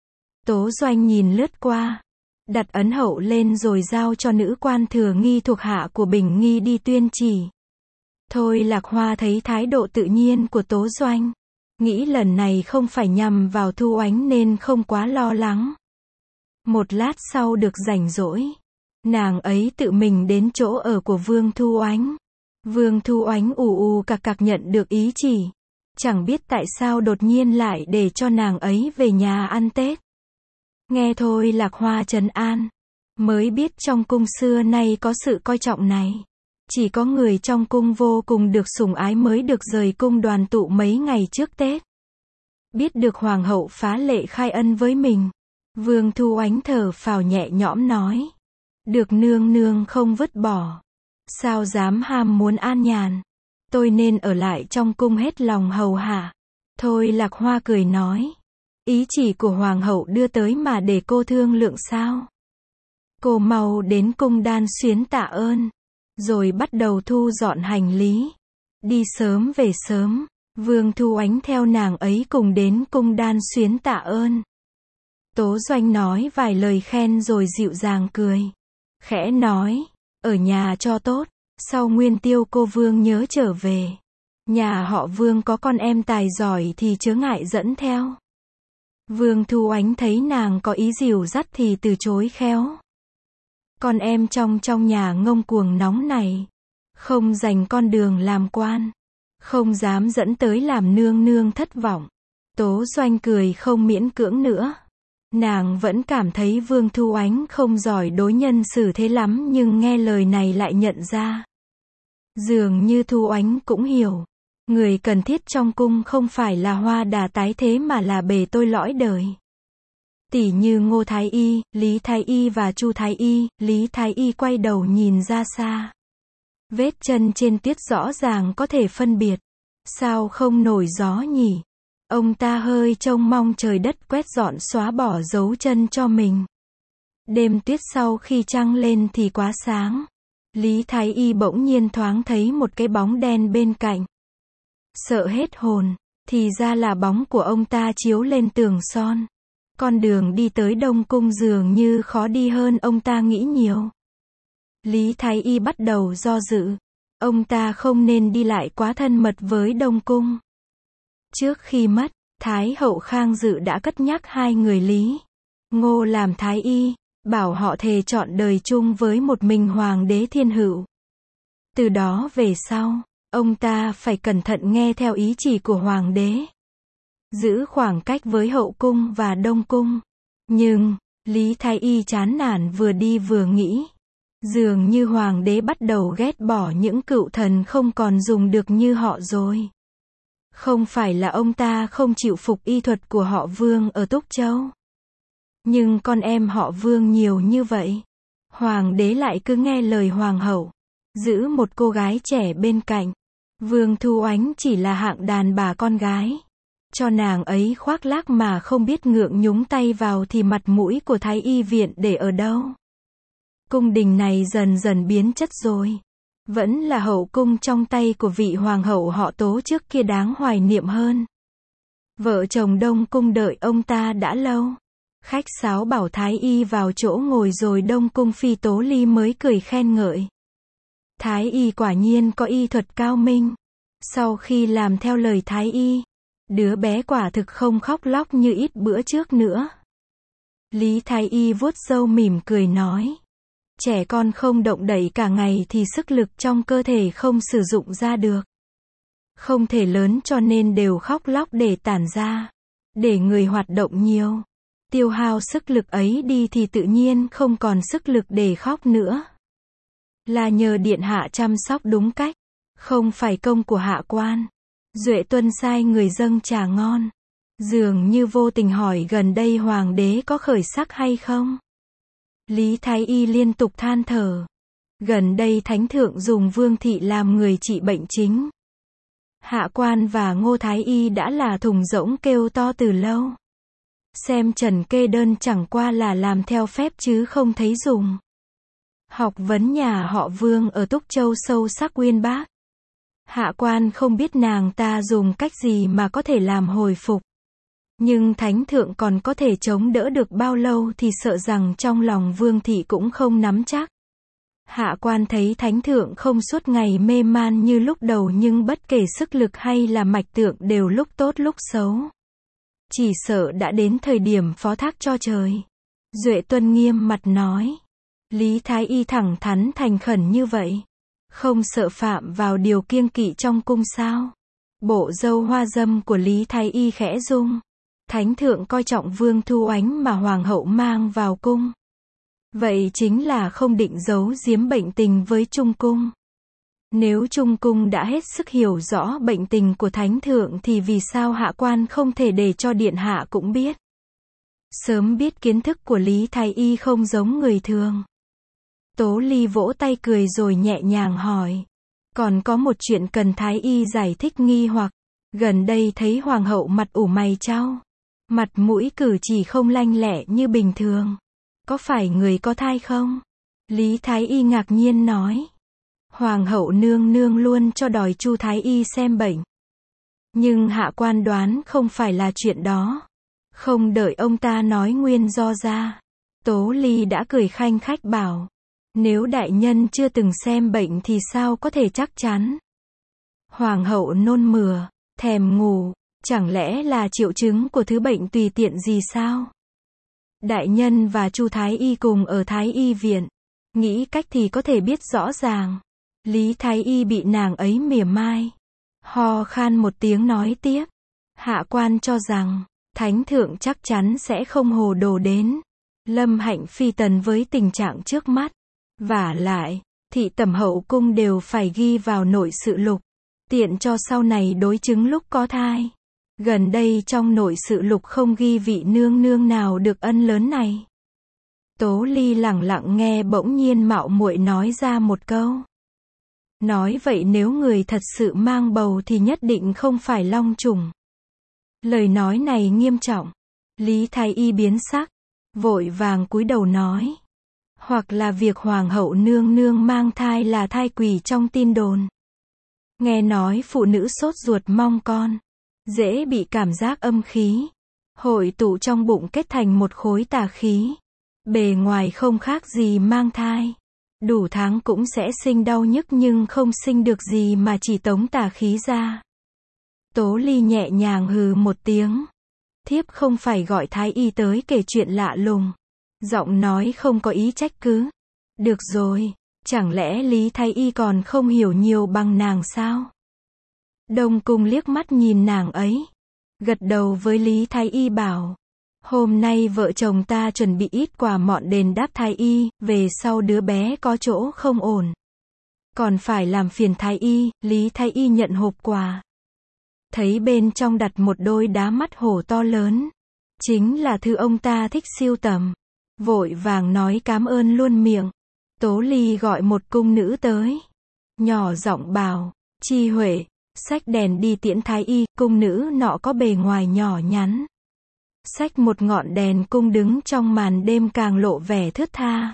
Tố Doanh nhìn lướt qua, đặt ấn hậu lên rồi giao cho nữ quan thừa nghi thuộc hạ của Bình Nghi đi tuyên chỉ. Thôi Lạc Hoa thấy thái độ tự nhiên của Tố Doanh, nghĩ lần này không phải nhằm vào Thu Oánh nên không quá lo lắng. Một lát sau được rảnh rỗi, nàng ấy tự mình đến chỗ ở của Vương Thu Oánh. Vương Thu Oánh ù ù cặc cặc nhận được ý chỉ, chẳng biết tại sao đột nhiên lại để cho nàng ấy về nhà ăn Tết. Nghe thôi Lạc Hoa trấn an, mới biết trong cung xưa nay có sự coi trọng này. Chỉ có người trong cung vô cùng được sủng ái mới được rời cung đoàn tụ mấy ngày trước Tết. Biết được hoàng hậu phá lệ khai ân với mình, Vương Thu Oánh thở phào nhẹ nhõm nói. Được nương nương không vứt bỏ, sao dám ham muốn an nhàn. Tôi nên ở lại trong cung hết lòng hầu hạ. Thôi Lạc Hoa cười nói. Ý chỉ của hoàng hậu đưa tới mà để cô thương lượng sao? Cô mau đến cung Đan Xuyến tạ ơn, rồi bắt đầu thu dọn hành lý. Đi sớm về sớm. Vương Thu Oánh theo nàng ấy cùng đến cung Đan Xuyến tạ ơn. Tố Doanh nói vài lời khen rồi dịu dàng cười. Khẽ nói, ở nhà cho tốt, sau Nguyên Tiêu cô Vương nhớ trở về. Nhà họ Vương có con em tài giỏi thì chớ ngại dẫn theo. Vương Thu Oánh thấy nàng có ý dìu dắt thì từ chối khéo. Con em trong trong nhà ngông cuồng nóng này, không dành con đường làm quan, không dám dẫn tới làm nương nương thất vọng. Tố Doanh cười không miễn cưỡng nữa. Nàng vẫn cảm thấy Vương Thu Oánh không giỏi đối nhân xử thế lắm nhưng nghe lời này lại nhận ra. Dường như Thu Oánh cũng hiểu. Người cần thiết trong cung không phải là hoa đà tái thế mà là bề tôi lõi đời. Tỉ như Ngô Thái Y, Lý Thái Y và Chu Thái Y. Lý Thái Y quay đầu nhìn ra xa. Vết chân trên tuyết rõ ràng có thể phân biệt. Sao không nổi gió nhỉ? Ông ta hơi trông mong trời đất quét dọn xóa bỏ dấu chân cho mình. Đêm tuyết sau khi trăng lên thì quá sáng. Lý Thái Y bỗng nhiên thoáng thấy một cái bóng đen bên cạnh. Sợ hết hồn, thì ra là bóng của ông ta chiếu lên tường son. Con đường đi tới Đông Cung dường như khó đi hơn ông ta nghĩ nhiều. Lý Thái Y bắt đầu do dự. Ông ta không nên đi lại quá thân mật với Đông Cung. Trước khi mất, Thái hậu Khang Dự đã cất nhắc hai người Lý, Ngô làm Thái Y, bảo họ thề trọn đời chung với một mình Hoàng đế thiên hữu. Từ đó về sau, ông ta phải cẩn thận nghe theo ý chỉ của Hoàng đế. Giữ khoảng cách với hậu cung và Đông Cung. Nhưng, Lý Thái Y chán nản vừa đi vừa nghĩ. Dường như Hoàng đế bắt đầu ghét bỏ những cựu thần không còn dùng được như họ rồi. Không phải là ông ta không chịu phục y thuật của họ Vương ở Túc Châu. Nhưng con em họ Vương nhiều như vậy. Hoàng đế lại cứ nghe lời hoàng hậu. Giữ một cô gái trẻ bên cạnh. Vương Thu Oánh chỉ là hạng đàn bà con gái. Cho nàng ấy khoác lác mà không biết ngượng nhúng tay vào thì mặt mũi của Thái Y viện để ở đâu. Cung đình này dần dần biến chất rồi. Vẫn là hậu cung trong tay của vị hoàng hậu họ Tố trước kia đáng hoài niệm hơn. Vợ chồng Đông Cung đợi ông ta đã lâu. Khách sáo bảo Thái Y vào chỗ ngồi rồi Đông Cung phi Tố Ly mới cười khen ngợi. Thái Y quả nhiên có y thuật cao minh. Sau khi làm theo lời Thái Y, đứa bé quả thực không khóc lóc như ít bữa trước nữa. Lý Thái Y vuốt râu mỉm cười nói. Trẻ con không động đậy cả ngày thì sức lực trong cơ thể không sử dụng ra được. Không thể lớn cho nên đều khóc lóc để tản ra. Để người hoạt động nhiều, tiêu hao sức lực ấy đi thì tự nhiên không còn sức lực để khóc nữa. Là nhờ điện hạ chăm sóc đúng cách, không phải công của hạ quan. Duệ Tuân sai người dâng trà ngon. Dường như vô tình hỏi gần đây hoàng đế có khởi sắc hay không. Lý Thái Y liên tục than thở. Gần đây Thánh Thượng dùng Vương Thị làm người trị bệnh chính. Hạ quan và Ngô Thái Y đã là thùng rỗng kêu to từ lâu. Xem trần kê đơn chẳng qua là làm theo phép chứ không thấy dùng. Học vấn nhà họ Vương ở Túc Châu sâu sắc uyên bác. Hạ quan không biết nàng ta dùng cách gì mà có thể làm hồi phục. Nhưng Thánh Thượng còn có thể chống đỡ được bao lâu thì sợ rằng trong lòng Vương Thị cũng không nắm chắc. Hạ quan thấy Thánh Thượng không suốt ngày mê man như lúc đầu, nhưng bất kể sức lực hay là mạch tượng đều lúc tốt lúc xấu. Chỉ sợ đã đến thời điểm phó thác cho trời. Duệ Tuân nghiêm mặt nói. Lý Thái Y thẳng thắn thành khẩn như vậy. Không sợ phạm vào điều kiêng kỵ trong cung sao? Bộ râu hoa dâm của Lý Thái Y khẽ rung. Thánh Thượng coi trọng Vương Thu Oánh mà Hoàng hậu mang vào cung. Vậy chính là không định giấu giếm bệnh tình với Trung Cung. Nếu Trung Cung đã hết sức hiểu rõ bệnh tình của Thánh Thượng thì vì sao hạ quan không thể để cho Điện Hạ cũng biết? Sớm biết kiến thức của Lý Thái Y không giống người thường. Tố Ly vỗ tay cười rồi nhẹ nhàng hỏi. Còn có một chuyện cần Thái Y giải thích nghi hoặc. Gần đây thấy Hoàng hậu mặt ủ mày chau. Mặt mũi cử chỉ không lanh lẹ như bình thường. Có phải người có thai không? Lý Thái Y ngạc nhiên nói. Hoàng hậu nương nương luôn cho đòi Chu Thái Y xem bệnh. Nhưng hạ quan đoán không phải là chuyện đó. Không đợi ông ta nói nguyên do ra. Tố Ly đã cười khanh khách bảo. Nếu đại nhân chưa từng xem bệnh thì sao có thể chắc chắn? Hoàng hậu nôn mửa, thèm ngủ, chẳng lẽ là triệu chứng của thứ bệnh tùy tiện gì sao? Đại nhân và Chu Thái Y cùng ở Thái Y viện. Nghĩ cách thì có thể biết rõ ràng. Lý Thái Y bị nàng ấy mỉa mai. Ho khan một tiếng nói tiếp. Hạ quan cho rằng, Thánh Thượng chắc chắn sẽ không hồ đồ đến Lâm Hạnh phi tần với tình trạng trước mắt. Vả lại, thị tẩm hậu cung đều phải ghi vào nội sự lục. Tiện cho sau này đối chứng lúc có thai. Gần đây trong nội sự lục không ghi vị nương nương nào được ân lớn này. Tố Ly lẳng lặng nghe bỗng nhiên mạo muội nói ra một câu. Nói vậy nếu người thật sự mang bầu thì nhất định không phải long trùng. Lời nói này nghiêm trọng. Lý Thái Y biến sắc. Vội vàng cúi đầu nói. Hoặc là việc Hoàng hậu nương nương mang thai là thai quỷ trong tin đồn. Nghe nói phụ nữ sốt ruột mong con. Dễ bị cảm giác âm khí. Hội tụ trong bụng kết thành một khối tà khí. Bề ngoài không khác gì mang thai. Đủ tháng cũng sẽ sinh đau nhức nhưng không sinh được gì mà chỉ tống tà khí ra. Tố Ly nhẹ nhàng hừ một tiếng. Thiếp không phải gọi Thái Y tới kể chuyện lạ lùng. Giọng nói không có ý trách cứ. Được rồi, chẳng lẽ Lý Thái Y còn không hiểu nhiều bằng nàng sao? Đông Cung liếc mắt nhìn nàng ấy. Gật đầu với Lý Thái Y bảo. Hôm nay vợ chồng ta chuẩn bị ít quà mọn đền đáp Thái Y, về sau đứa bé có chỗ không ổn. Còn phải làm phiền Thái Y, Lý Thái Y nhận hộp quà. Thấy bên trong đặt một đôi đá mắt hổ to lớn. Chính là thứ ông ta thích sưu tầm. Vội vàng nói cám ơn luôn miệng. Tố Ly gọi một cung nữ tới. Nhỏ giọng bảo, Chi Huệ, xách đèn đi tiễn Thái Y. Cung nữ nọ có bề ngoài nhỏ nhắn. Xách một ngọn đèn cung đứng trong màn đêm càng lộ vẻ thướt tha.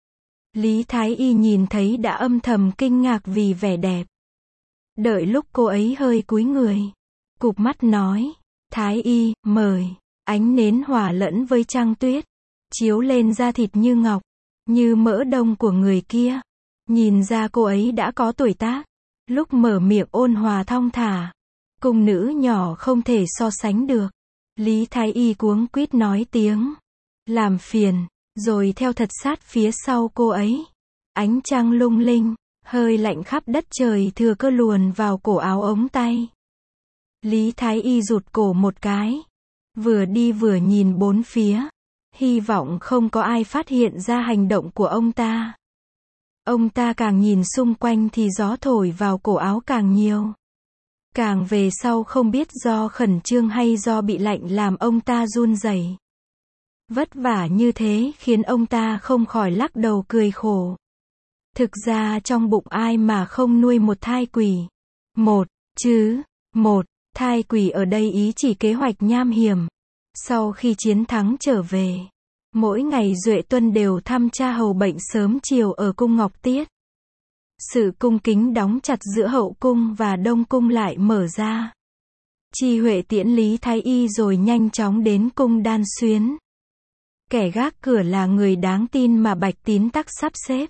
Lý Thái Y nhìn thấy đã âm thầm kinh ngạc vì vẻ đẹp. Đợi lúc cô ấy hơi cúi người. Cụp mắt nói, Thái Y, mời. Ánh nến hòa lẫn với trăng tuyết. Chiếu lên da thịt như ngọc. Như mỡ đông của người kia. Nhìn ra cô ấy đã có tuổi tác. Lúc mở miệng ôn hòa thong thả. Cung nữ nhỏ không thể so sánh được. Lý Thái Y cuống quýt nói tiếng. Làm phiền. Rồi theo thật sát phía sau cô ấy. Ánh trăng lung linh. Hơi lạnh khắp đất trời thừa cơ luồn vào cổ áo ống tay. Lý Thái Y rụt cổ một cái. Vừa đi vừa nhìn bốn phía. Hy vọng không có ai phát hiện ra hành động của ông ta. Ông ta càng nhìn xung quanh thì gió thổi vào cổ áo càng nhiều. Càng về sau không biết do khẩn trương hay do bị lạnh làm ông ta run rẩy. Vất vả như thế khiến ông ta không khỏi lắc đầu cười khổ. Thực ra trong bụng ai mà không nuôi một thai quỷ. Một, chứ, một, thai quỷ ở đây ý chỉ kế hoạch nham hiểm. Sau khi chiến thắng trở về, mỗi ngày Duệ Tuân đều thăm cha hầu bệnh sớm chiều ở cung Ngọc Tiết. Sự cung kính đóng chặt giữa hậu cung và đông cung lại mở ra. Chi Huệ tiễn Lý Thái Y rồi nhanh chóng đến cung Đan Xuyến. Kẻ gác cửa là người đáng tin mà Bạch Tín Tắc sắp xếp.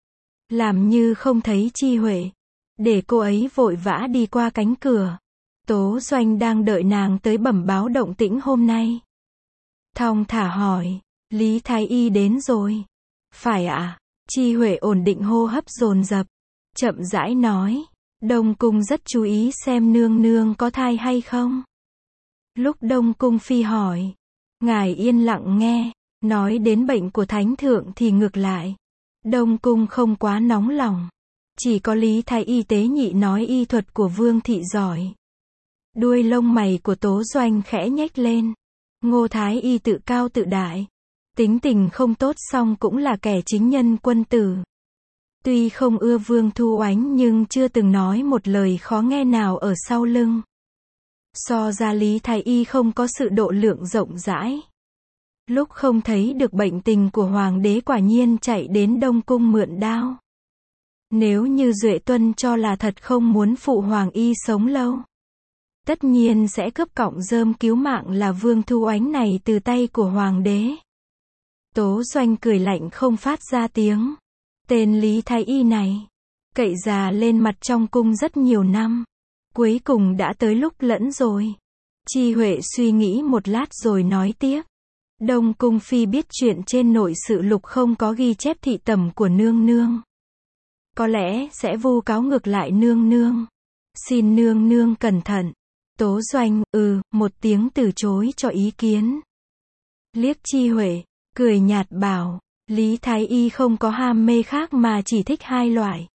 Làm như không thấy Chi Huệ, để cô ấy vội vã đi qua cánh cửa. Tố Doanh đang đợi nàng tới bẩm báo động tĩnh hôm nay. Thong thả hỏi, Lý Thái Y đến rồi. Phải ạ. À? Chi Huệ ổn định hô hấp dồn dập, chậm rãi nói, Đông Cung rất chú ý xem nương nương có thai hay không. Lúc Đông Cung phi hỏi, ngài yên lặng nghe, nói đến bệnh của thánh thượng thì ngược lại. Đông Cung không quá nóng lòng. Chỉ có Lý Thái Y tế nhị nói y thuật của Vương thị giỏi. Đuôi lông mày của Tố Doanh khẽ nhếch lên. Ngô Thái Y tự cao tự đại. Tính tình không tốt song cũng là kẻ chính nhân quân tử. Tuy không ưa Vương Thu Oánh nhưng chưa từng nói một lời khó nghe nào ở sau lưng. So ra Lý Thái Y không có sự độ lượng rộng rãi. Lúc không thấy được bệnh tình của hoàng đế quả nhiên chạy đến Đông Cung mượn đao. Nếu như Duệ Tuân cho là thật không muốn phụ hoàng y sống lâu, tất nhiên sẽ cướp cọng rơm cứu mạng là Vương Thu Oánh này từ tay của hoàng đế. Tố Doanh cười lạnh không phát ra tiếng. Tên Lý Thái Y này, cậy già lên mặt trong cung rất nhiều năm. Cuối cùng đã tới lúc lẫn rồi. Chi Huệ suy nghĩ một lát rồi nói tiếp. Đông Cung phi biết chuyện trên nội sự lục không có ghi chép thị tẩm của nương nương. Có lẽ sẽ vu cáo ngược lại nương nương. Xin nương nương cẩn thận. Tố Doanh, ừ, một tiếng từ chối cho ý kiến. Liếc Chi Huệ, cười nhạt bảo, Lý Thái Y không có ham mê khác mà chỉ thích hai loại.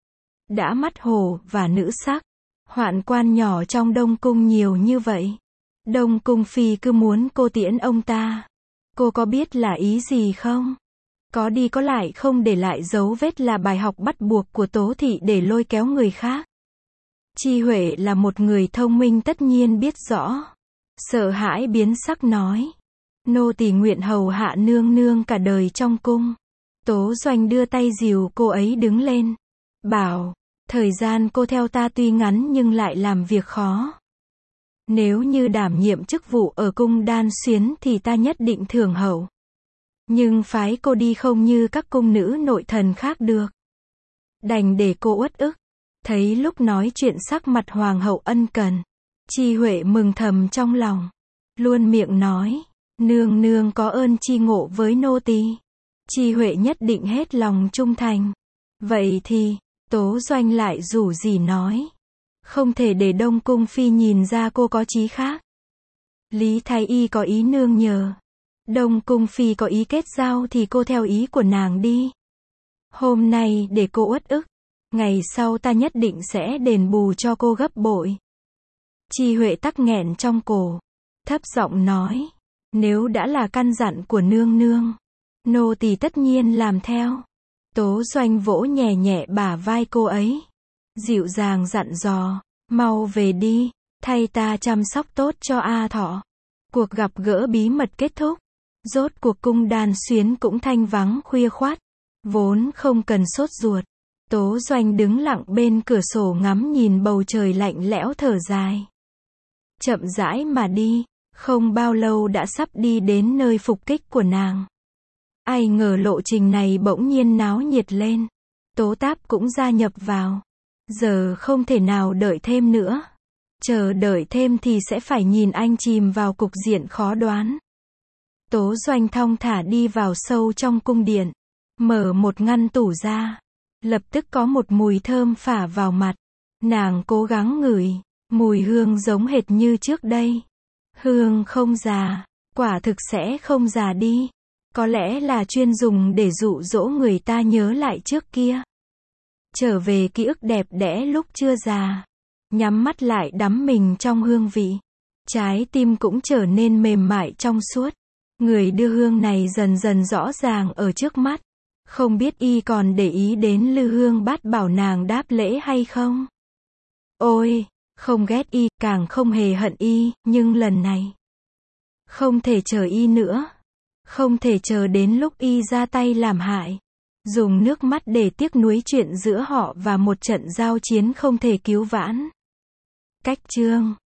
Đã mắt hổ và nữ sắc. Hoạn quan nhỏ trong Đông Cung nhiều như vậy. Đông Cung phi cứ muốn cô tiễn ông ta. Cô có biết là ý gì không? Có đi có lại không để lại dấu vết là bài học bắt buộc của Tố thị để lôi kéo người khác. Chi Huệ là một người thông minh tất nhiên biết rõ. Sợ hãi biến sắc nói. Nô tỳ nguyện hầu hạ nương nương cả đời trong cung. Tố Doanh đưa tay dìu cô ấy đứng lên. Bảo, thời gian cô theo ta tuy ngắn nhưng lại làm việc khó. Nếu như đảm nhiệm chức vụ ở cung Đan Xuyến thì ta nhất định thưởng hậu. Nhưng phái cô đi không như các cung nữ nội thần khác được. Đành để cô uất ức. Thấy lúc nói chuyện sắc mặt hoàng hậu ân cần. Chi Huệ mừng thầm trong lòng. Luôn miệng nói, nương nương có ơn chi ngộ với nô tỳ. Chi Huệ nhất định hết lòng trung thành. Vậy thì, Tố Doanh lại rủ rỉ nói. Không thể để Đông Cung phi nhìn ra cô có chí khác. Lý Thái Y có ý nương nhờ. Đông Cung phi có ý kết giao thì cô theo ý của nàng đi. Hôm nay để cô uất ức. Ngày sau ta nhất định sẽ đền bù cho cô gấp bội. Chi Huệ tắc nghẹn trong cổ. Thấp giọng nói. Nếu đã là căn dặn của nương nương, nô tỳ tất nhiên làm theo. Tố Doanh vỗ nhẹ nhẹ bả vai cô ấy. Dịu dàng dặn dò. Mau về đi. Thay ta chăm sóc tốt cho A Thọ. Cuộc gặp gỡ bí mật kết thúc. Rốt cuộc cung Đan Xuyến cũng thanh vắng khuya khoắt. Vốn không cần sốt ruột. Tố Doanh đứng lặng bên cửa sổ ngắm nhìn bầu trời lạnh lẽo thở dài. Chậm rãi mà đi. Không bao lâu đã sắp đi đến nơi phục kích của nàng. Ai ngờ lộ trình này bỗng nhiên náo nhiệt lên. Tố Táp cũng gia nhập vào. Giờ không thể nào đợi thêm nữa. Chờ đợi thêm thì sẽ phải nhìn anh chìm vào cục diện khó đoán. Tố Doanh thong thả đi vào sâu trong cung điện. Mở một ngăn tủ ra. Lập tức có một mùi thơm phả vào mặt. Nàng cố gắng ngửi. Mùi hương giống hệt như trước đây. Hương không già. Quả thực sẽ không già đi. Có lẽ là chuyên dùng để dụ dỗ người ta nhớ lại trước kia. Trở về ký ức đẹp đẽ lúc chưa già. Nhắm mắt lại đắm mình trong hương vị. Trái tim cũng trở nên mềm mại trong suốt. Người đưa hương này dần dần rõ ràng ở trước mắt. Không biết y còn để ý đến Lư Hương Bát bảo nàng đáp lễ hay không? Ôi, không ghét y, càng không hề hận y, nhưng lần này không thể chờ y nữa. Không thể chờ đến lúc y ra tay làm hại. Dùng nước mắt để tiếc nuối chuyện giữa họ và một trận giao chiến không thể cứu vãn. Cách chương